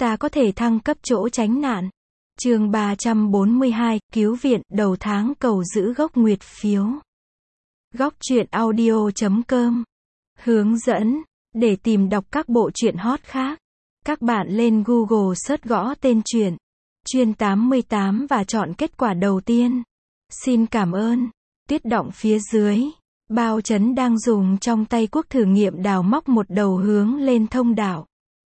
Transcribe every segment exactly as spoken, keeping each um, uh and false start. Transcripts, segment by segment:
ta có thể thăng cấp chỗ tránh nạn. Chương ba trăm bốn mươi hai, cứu viện, đầu tháng cầu giữ gốc nguyệt phiếu. Góc truyện audio chấm com. Hướng dẫn, để tìm đọc các bộ truyện hot khác, các bạn lên Google search gõ tên truyện, Chuyên tám mươi tám và chọn kết quả đầu tiên. Xin cảm ơn. Tuyết động phía dưới, Bao Chấn đang dùng trong tay cuốc thử nghiệm đào móc một đầu hướng lên thông đạo.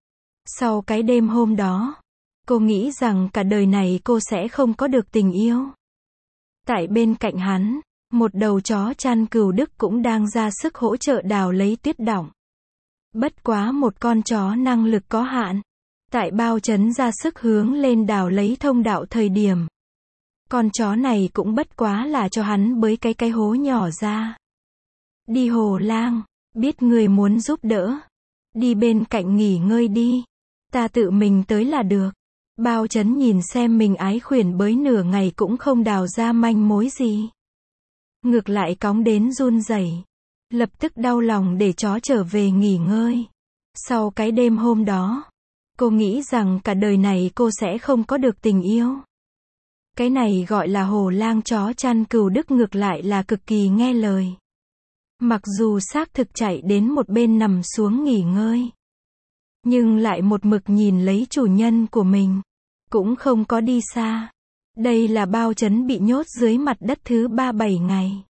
Sau cái đêm hôm đó, cô nghĩ rằng cả đời này cô sẽ không có được tình yêu. Tại bên cạnh hắn, một đầu chó chăn cừu Đức cũng đang ra sức hỗ trợ đào lấy tuyết đọng. Bất quá một con chó năng lực có hạn. Tại Bao Chấn ra sức hướng lên đào lấy thông đạo thời điểm, con chó này cũng bất quá là cho hắn bới cái cái hố nhỏ ra. Đi Hồ Lang, biết người muốn giúp đỡ, đi bên cạnh nghỉ ngơi đi, ta tự mình tới là được. Bao Chấn nhìn xem mình ái khuyển bới nửa ngày cũng không đào ra manh mối gì. Ngược lại cóng đến run rẩy, lập tức đau lòng để chó trở về nghỉ ngơi. Sau cái đêm hôm đó, cô nghĩ rằng cả đời này cô sẽ không có được tình yêu. Cái này gọi là Hồ Lang chó chăn cừu Đức ngược lại là cực kỳ nghe lời. Mặc dù xác thực chạy đến một bên nằm xuống nghỉ ngơi, nhưng lại một mực nhìn lấy chủ nhân của mình, cũng không có đi xa. Đây là Bao Chấn bị nhốt dưới mặt đất thứ ba bảy ngày.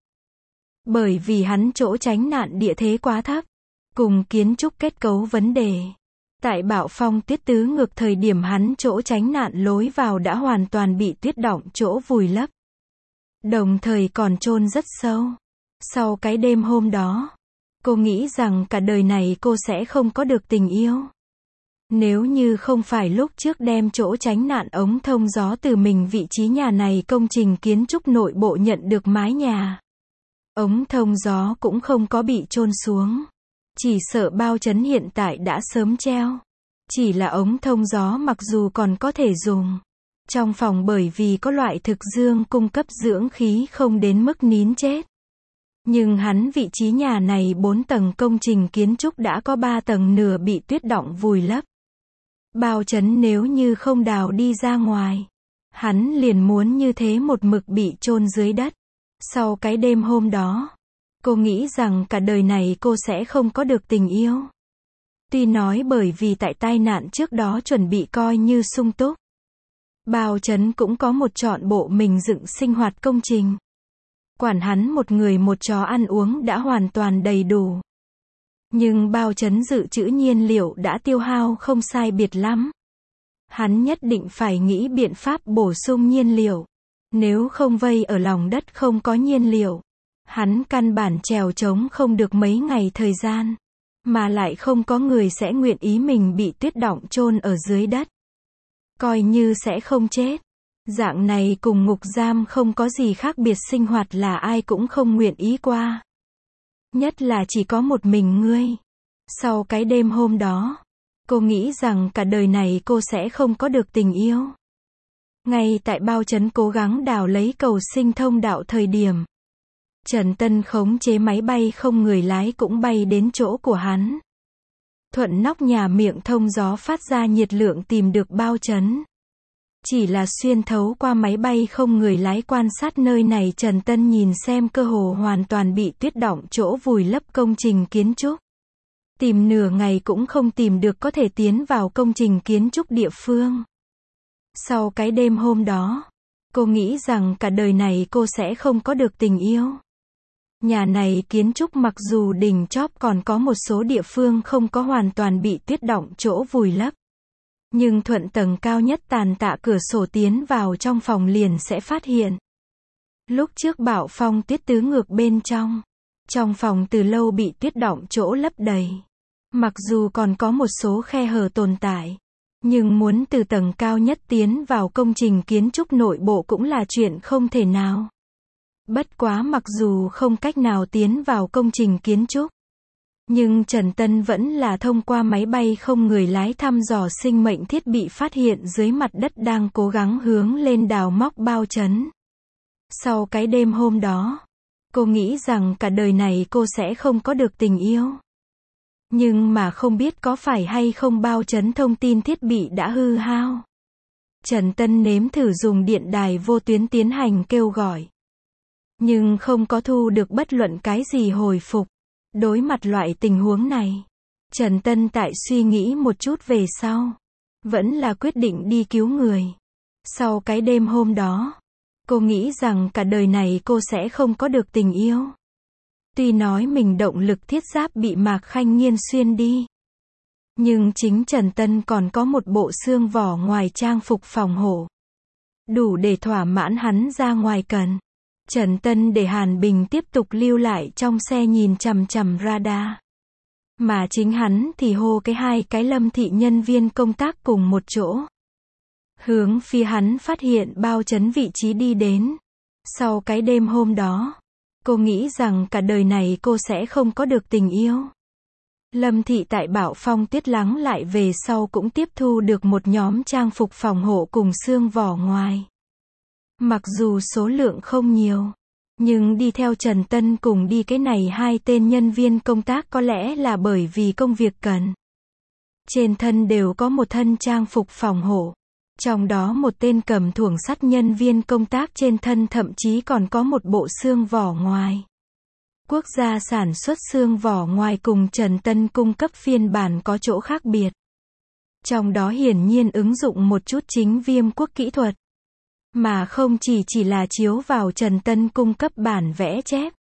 Bởi vì hắn chỗ tránh nạn địa thế quá thấp, cùng kiến trúc kết cấu vấn đề. Tại bão phong tuyết tứ ngược thời điểm hắn chỗ tránh nạn lối vào đã hoàn toàn bị tuyết đọng chỗ vùi lấp. Đồng thời còn chôn rất sâu. Sau cái đêm hôm đó, cô nghĩ rằng cả đời này cô sẽ không có được tình yêu. Nếu như không phải lúc trước đem chỗ tránh nạn ống thông gió từ mình vị trí nhà này công trình kiến trúc nội bộ nhận được mái nhà, ống thông gió cũng không có bị chôn xuống. Chỉ sợ Bao Chấn hiện tại đã sớm treo. Chỉ là ống thông gió mặc dù còn có thể dùng trong phòng bởi vì có loại thực dương cung cấp dưỡng khí không đến mức nín chết. Nhưng hắn vị trí nhà này bốn tầng công trình kiến trúc đã có ba tầng nửa bị tuyết đọng vùi lấp. Bao Chấn nếu như không đào đi ra ngoài, hắn liền muốn như thế một mực bị chôn dưới đất. Sau cái đêm hôm đó, cô nghĩ rằng cả đời này cô sẽ không có được tình yêu. Tuy nói bởi vì tại tai nạn trước đó chuẩn bị coi như sung túc, Bao Chấn cũng có một trọn bộ mình dựng sinh hoạt công trình. Quản hắn một người một chó ăn uống đã hoàn toàn đầy đủ. Nhưng Bao Chấn dự trữ nhiên liệu đã tiêu hao không sai biệt lắm. Hắn nhất định phải nghĩ biện pháp bổ sung nhiên liệu. Nếu không vây ở lòng đất không có nhiên liệu, hắn căn bản trèo trống không được mấy ngày thời gian. Mà lại không có người sẽ nguyện ý mình bị tuyết đọng chôn ở dưới đất. Coi như sẽ không chết. Dạng này cùng ngục giam không có gì khác biệt sinh hoạt là ai cũng không nguyện ý qua. Nhất là chỉ có một mình ngươi. Sau cái đêm hôm đó, cô nghĩ rằng cả đời này cô sẽ không có được tình yêu. Ngay tại Bao Chấn cố gắng đào lấy cầu sinh thông đạo thời điểm, Trần Tân khống chế máy bay không người lái cũng bay đến chỗ của hắn. Thuận nóc nhà miệng thông gió phát ra nhiệt lượng tìm được Bao Chấn. Chỉ là xuyên thấu qua máy bay không người lái quan sát nơi này, Trần Tân nhìn xem cơ hồ hoàn toàn bị tuyết đọng chỗ vùi lấp công trình kiến trúc. Tìm nửa ngày cũng không tìm được có thể tiến vào công trình kiến trúc địa phương. Sau cái đêm hôm đó, cô nghĩ rằng cả đời này cô sẽ không có được tình yêu. Nhà này kiến trúc mặc dù đỉnh chóp còn có một số địa phương không có hoàn toàn bị tuyết đọng chỗ vùi lấp. Nhưng thuận tầng cao nhất tàn tạ cửa sổ tiến vào trong phòng liền sẽ phát hiện. Lúc trước bão phong tuyết tứ ngược bên trong, trong phòng từ lâu bị tuyết đọng chỗ lấp đầy. Mặc dù còn có một số khe hở tồn tại, nhưng muốn từ tầng cao nhất tiến vào công trình kiến trúc nội bộ cũng là chuyện không thể nào. Bất quá mặc dù không cách nào tiến vào công trình kiến trúc, nhưng Trần Tân vẫn là thông qua máy bay không người lái thăm dò sinh mệnh thiết bị phát hiện dưới mặt đất đang cố gắng hướng lên đào móc Bao Chấn. Sau cái đêm hôm đó, cô nghĩ rằng cả đời này cô sẽ không có được tình yêu. Nhưng mà không biết có phải hay không bao chấn thông tin thiết bị đã hư hao. Trần Tân nếm thử dùng điện đài vô tuyến tiến hành kêu gọi. Nhưng không có thu được bất luận cái gì hồi phục. Đối mặt loại tình huống này, Trần Tân tại suy nghĩ một chút về sau, vẫn là quyết định đi cứu người. Sau cái đêm hôm đó, cô nghĩ rằng cả đời này cô sẽ không có được tình yêu. Tuy nói mình động lực thiết giáp bị Mạc Khanh Nghiên xuyên đi, nhưng chính Trần Tân còn có một bộ xương vỏ ngoài trang phục phòng hộ, đủ để thỏa mãn hắn ra ngoài cần. Trần Tân để Hàn Bình tiếp tục lưu lại trong xe nhìn chằm chằm radar. Mà chính hắn thì hô cái hai cái Lâm thị nhân viên công tác cùng một chỗ. Hướng phía hắn phát hiện bao chấn vị trí đi đến. Sau cái đêm hôm đó, cô nghĩ rằng cả đời này cô sẽ không có được tình yêu. Lâm thị tại Bảo Phong Tuyết lắng lại về sau cũng tiếp thu được một nhóm trang phục phòng hộ cùng xương vỏ ngoài. Mặc dù số lượng không nhiều, nhưng đi theo Trần Tân cùng đi cái này hai tên nhân viên công tác có lẽ là bởi vì công việc cần. Trên thân đều có một thân trang phục phòng hộ. Trong đó một tên cầm thuổng sắt nhân viên công tác trên thân thậm chí còn có một bộ xương vỏ ngoài. Quốc gia sản xuất xương vỏ ngoài cùng Trần Tân cung cấp phiên bản có chỗ khác biệt. Trong đó hiển nhiên ứng dụng một chút chính viêm quốc kỹ thuật. Mà không chỉ chỉ là chiếu vào Trần Tân cung cấp bản vẽ chép.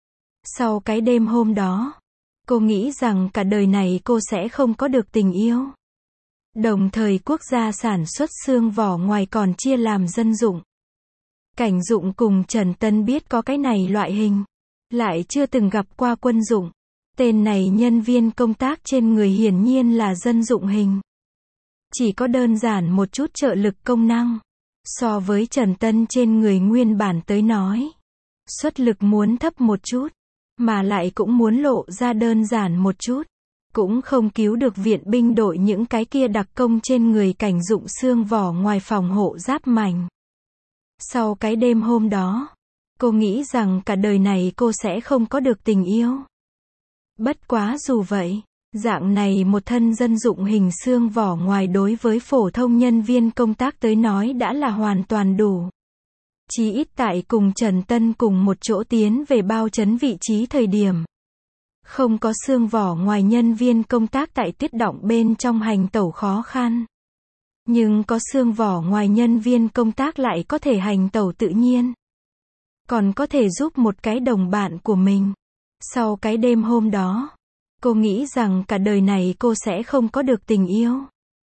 Sau cái đêm hôm đó, cô nghĩ rằng cả đời này cô sẽ không có được tình yêu. Đồng thời quốc gia sản xuất xương vỏ ngoài còn chia làm dân dụng, cảnh dụng cùng Trần Tân biết có cái này loại hình. Lại chưa từng gặp qua quân dụng. Tên này nhân viên công tác trên người hiển nhiên là dân dụng hình. Chỉ có đơn giản một chút trợ lực công năng. So với Trần Tân trên người nguyên bản tới nói, xuất lực muốn thấp một chút, mà lại cũng muốn lộ ra đơn giản một chút. Cũng không cứu được viện binh đội những cái kia đặc công trên người cảnh dụng xương vỏ ngoài phòng hộ giáp mảnh. Sau cái đêm hôm đó, cô nghĩ rằng cả đời này cô sẽ không có được tình yêu. Bất quá dù vậy, dạng này một thân dân dụng hình xương vỏ ngoài đối với phổ thông nhân viên công tác tới nói đã là hoàn toàn đủ. Chí ít tại cùng Trần Tân cùng một chỗ tiến về bao chấn vị trí thời điểm. Không có xương vỏ ngoài nhân viên công tác tại tuyết động bên trong hành tẩu khó khăn. Nhưng có xương vỏ ngoài nhân viên công tác lại có thể hành tẩu tự nhiên. Còn có thể giúp một cái đồng bạn của mình. Sau cái đêm hôm đó, cô nghĩ rằng cả đời này cô sẽ không có được tình yêu.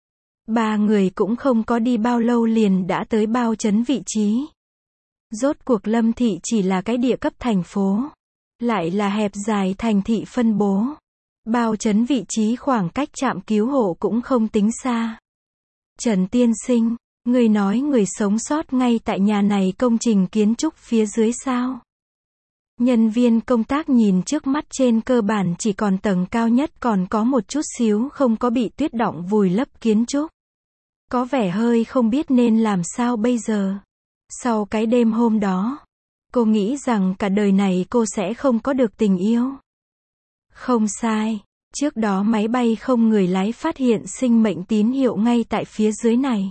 Ba người cũng không có đi bao lâu liền đã tới bao chấn vị trí. Rốt cuộc Lâm thị chỉ là cái địa cấp thành phố, lại là hẹp dài thành thị phân bố. Bao chấn vị trí khoảng cách trạm cứu hộ cũng không tính xa. Trần tiên sinh, người nói người sống sót ngay tại nhà này công trình kiến trúc phía dưới sao? Nhân viên công tác nhìn trước mắt trên cơ bản chỉ còn tầng cao nhất còn có một chút xíu không có bị tuyết đọng vùi lấp kiến trúc. Có vẻ hơi không biết nên làm sao bây giờ. Sau cái đêm hôm đó, cô nghĩ rằng cả đời này cô sẽ không có được tình yêu. Không sai, trước đó máy bay không người lái phát hiện sinh mệnh tín hiệu ngay tại phía dưới này.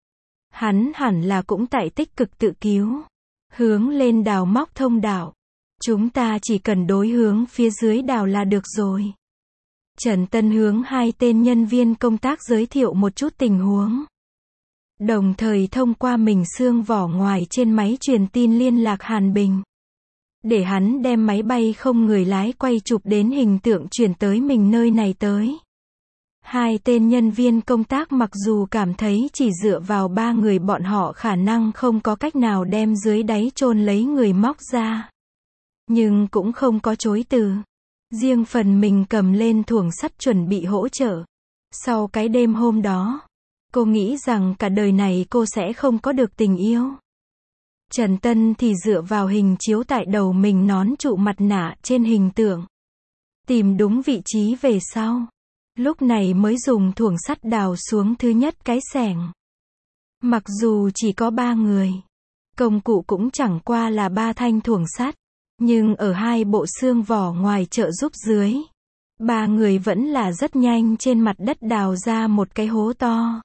Hắn hẳn là cũng tại tích cực tự cứu, hướng lên đào móc thông đạo. Chúng ta chỉ cần đối hướng phía dưới đào là được rồi. Trần Tân hướng hai tên nhân viên công tác giới thiệu một chút tình huống. Đồng thời thông qua mình xương vỏ ngoài trên máy truyền tin liên lạc Hàn Bình. Để hắn đem máy bay không người lái quay chụp đến hình tượng chuyển tới mình nơi này tới. Hai tên nhân viên công tác mặc dù cảm thấy chỉ dựa vào ba người bọn họ khả năng không có cách nào đem dưới đáy chôn lấy người móc ra. Nhưng cũng không có chối từ. Riêng phần mình cầm lên thuổng sắt chuẩn bị hỗ trợ. Sau cái đêm hôm đó, cô nghĩ rằng cả đời này cô sẽ không có được tình yêu. Trần Tân thì dựa vào hình chiếu tại đầu mình nón trụ mặt nạ trên hình tượng. Tìm đúng vị trí về sau. Lúc này mới dùng thuổng sắt đào xuống thứ nhất cái xẻng. Mặc dù chỉ có ba người, công cụ cũng chẳng qua là ba thanh thuổng sắt. Nhưng ở hai bộ xương vỏ ngoài trợ giúp dưới, Ba người vẫn là rất nhanh trên mặt đất đào ra một cái hố to.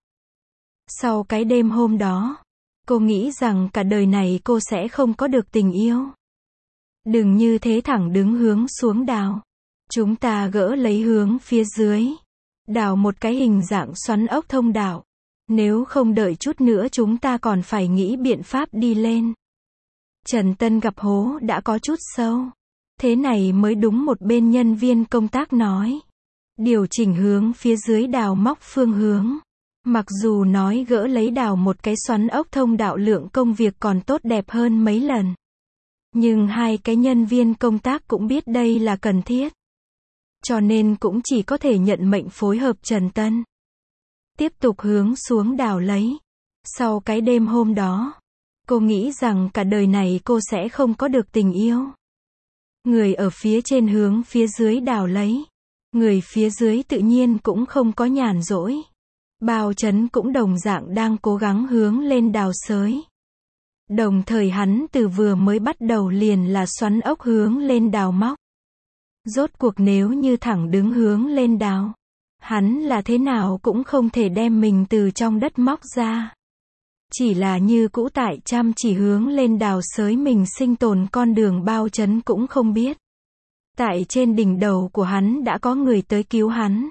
Sau cái đêm hôm đó, cô nghĩ rằng cả đời này cô sẽ không có được tình yêu. Đừng như thế, thẳng đứng hướng xuống đào. Chúng ta gỡ lấy hướng phía dưới. Đào một cái hình dạng xoắn ốc thông đạo. Nếu không đợi chút nữa chúng ta còn phải nghĩ biện pháp đi lên. Trần Tân gặp hố đã có chút sâu. Thế này mới đúng, một bên nhân viên công tác nói. Điều chỉnh hướng phía dưới, đào móc phương hướng. Mặc dù nói gỡ lấy đào một cái xoắn ốc thông đạo lượng công việc còn tốt đẹp hơn mấy lần. Nhưng hai cái nhân viên công tác cũng biết đây là cần thiết. Cho nên cũng chỉ có thể nhận mệnh phối hợp Trần Tân. Tiếp tục hướng xuống đào lấy. Sau cái đêm hôm đó, cô nghĩ rằng cả đời này cô sẽ không có được tình yêu. Người ở phía trên hướng phía dưới đào lấy. Người phía dưới tự nhiên cũng không có nhàn rỗi. Bao Chấn cũng đồng dạng đang cố gắng hướng lên đào xới. Đồng thời hắn từ vừa mới bắt đầu liền là xoắn ốc hướng lên đào móc. Rốt cuộc nếu như thẳng đứng hướng lên đào, hắn là thế nào cũng không thể đem mình từ trong đất móc ra. Chỉ là như cũ tại chăm chỉ hướng lên đào xới mình sinh tồn con đường, Bao Chấn cũng không biết. Tại trên đỉnh đầu của hắn đã có người tới cứu hắn.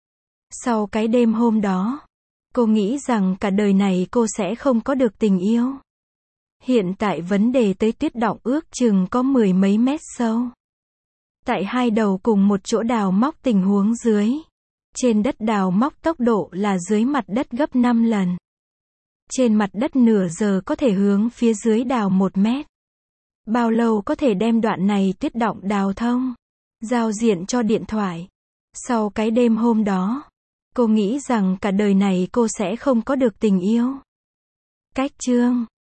Sau cái đêm hôm đó, cô nghĩ rằng cả đời này cô sẽ không có được tình yêu. Hiện tại vấn đề tới tuyết động ước chừng có mười mấy mét sâu. Tại hai đầu cùng một chỗ đào móc tình huống dưới. Trên đất đào móc tốc độ là dưới mặt đất gấp năm lần. Trên mặt đất nửa giờ có thể hướng phía dưới đào một mét. Bao lâu có thể đem đoạn này tuyết động đào thông? Giao diện cho điện thoại. Sau cái đêm hôm đó, cô nghĩ rằng cả đời này cô sẽ không có được tình yêu. Cách chương